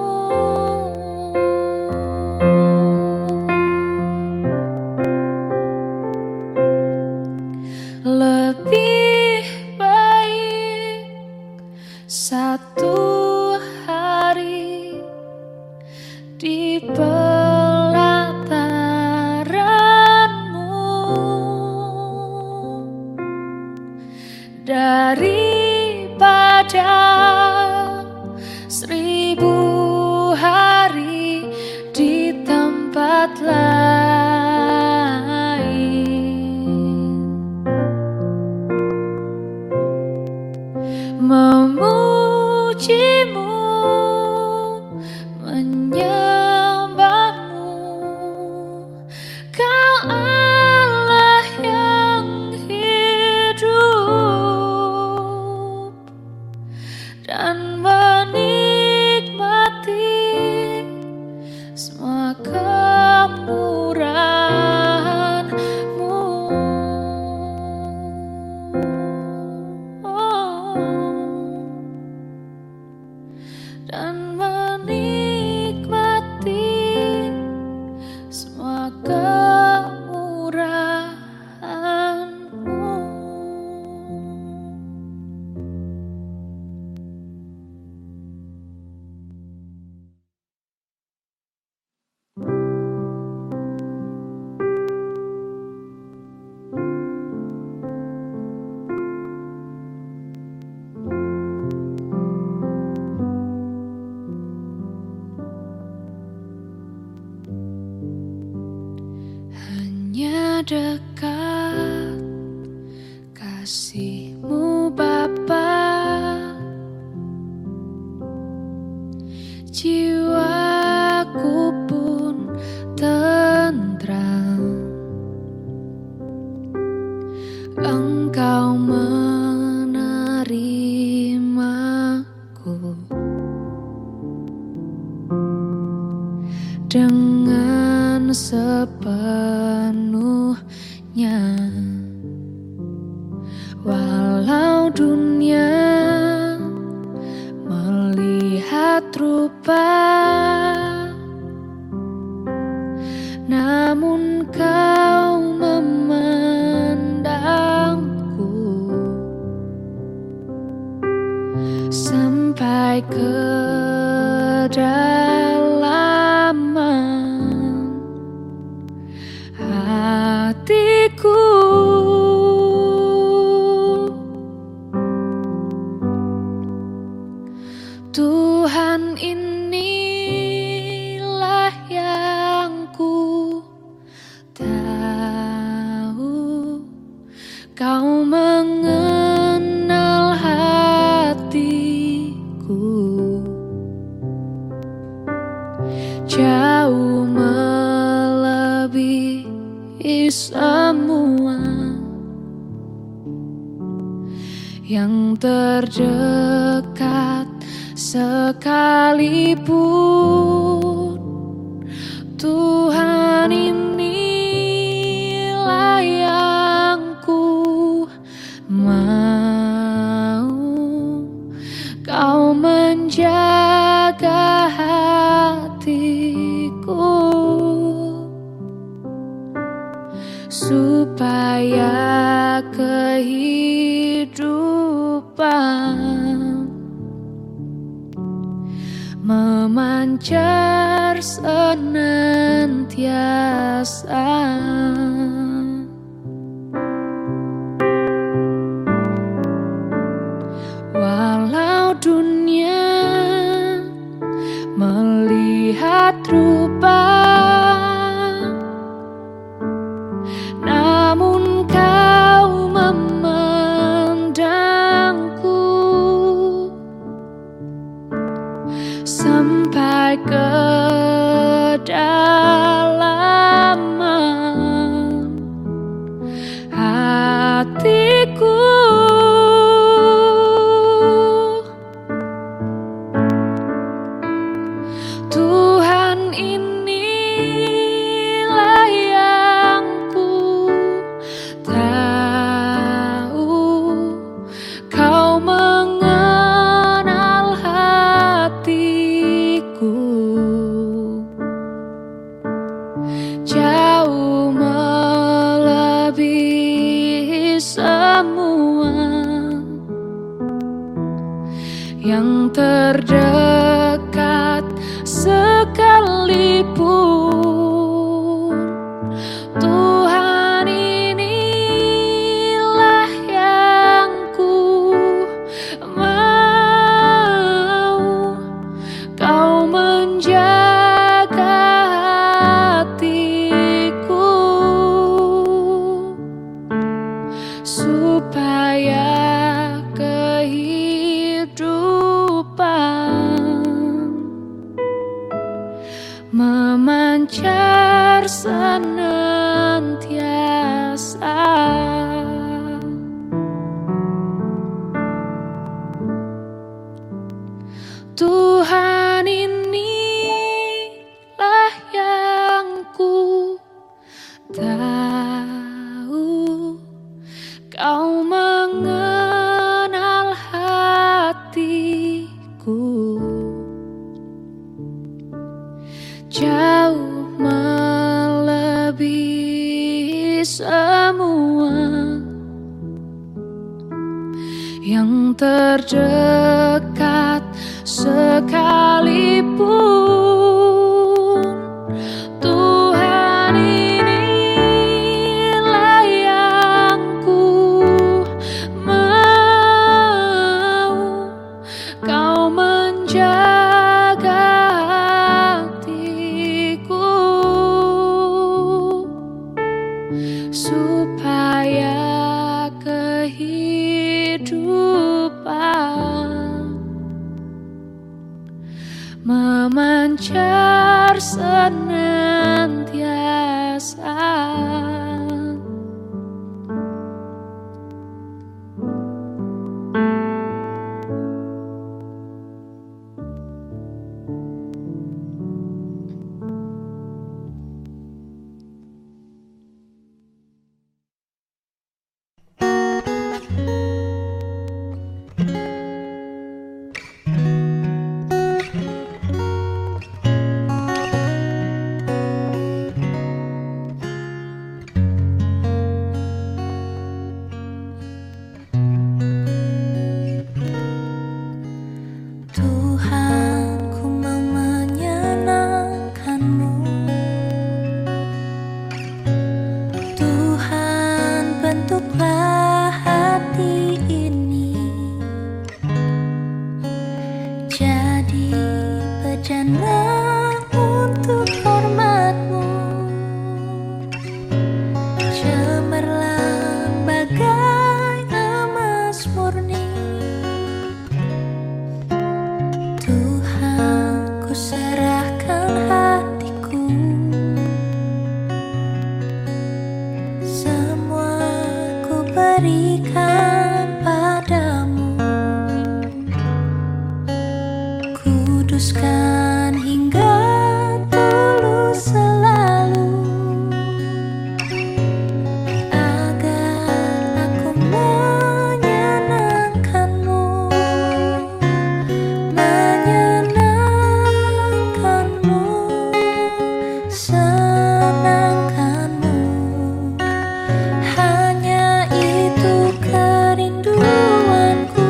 Lebih baik satu hari di pelataran-Mu daripada seribu hari di tempat lain. Memujimu, menyembahmu, Kau Allah yang hidup, dan menikmati semua kemurahan-Mu. Dan menikmati semua kemurahan-Mu. Hanya dekat kasih-Mu Bapa, jiwaku pun tentram. Engkau menerimaku dengan sepenuhnya. Walau dunia melihat rupa, namun Kau memandangku hatiku. Tuhan, inilah yang ku tahu, Kau mengenal hatiku jauh melebihi semua yang terdekat sekalipun. Tuhan, inilah yang ku mau, Kau menjaga hatiku supaya kehidupan memancar senantiasa. Walau dunia melihat rupa, namun Kau memandangku sampai kedalaman hatiku. Tuhan, inilah yang ku tahu, Kau mengenal hatiku jauh melebihi semua yang terdekat sekalipun. Tuhan, inilah yang ku mau, Kau menjaga hatiku supaya kehidupan memancar senantiasa. Tuhan, inilah yang ku tahu, Kau mengenal hatiku jauh melebihi semua yang terdekat sekalipun. Tuhan, inilah yang ku mau, Kau menjaga hatiku supaya kehidupan memancar senantiasa. berikan padamu. Kuduskan hingga tulus selalu, agar aku menyenangkanmu, menyenangkanmu, senangkanmu. Hanya itu kerinduanku,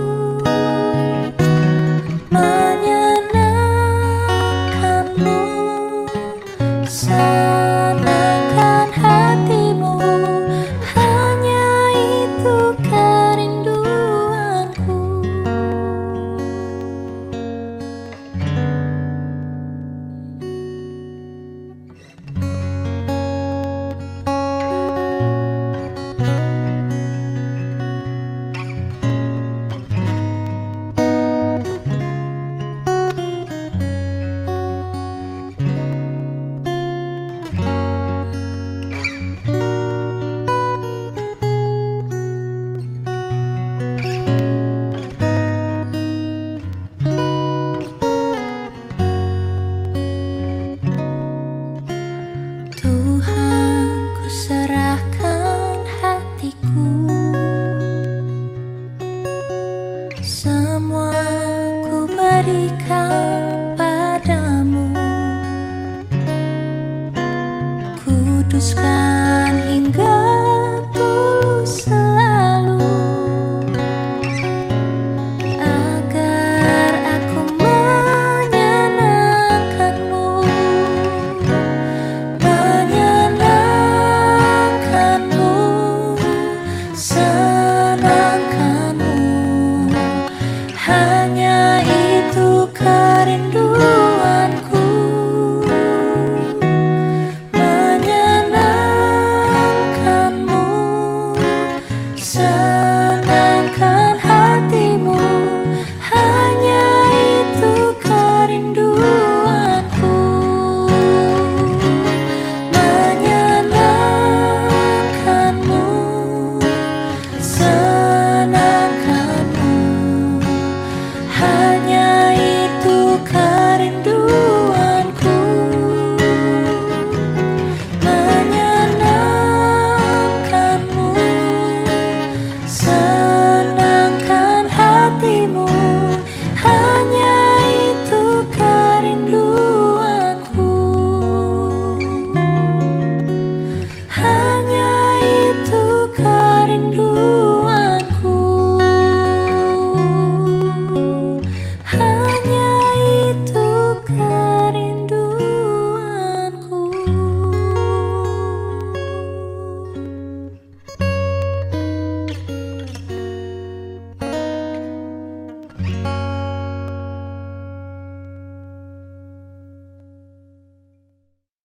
menyenangkanmu, senangkan hatimu. Hanya itu kerinduanku. Tuhan, ku serahkan hatiku, semua ku berikan padamu. Kuduskan hingga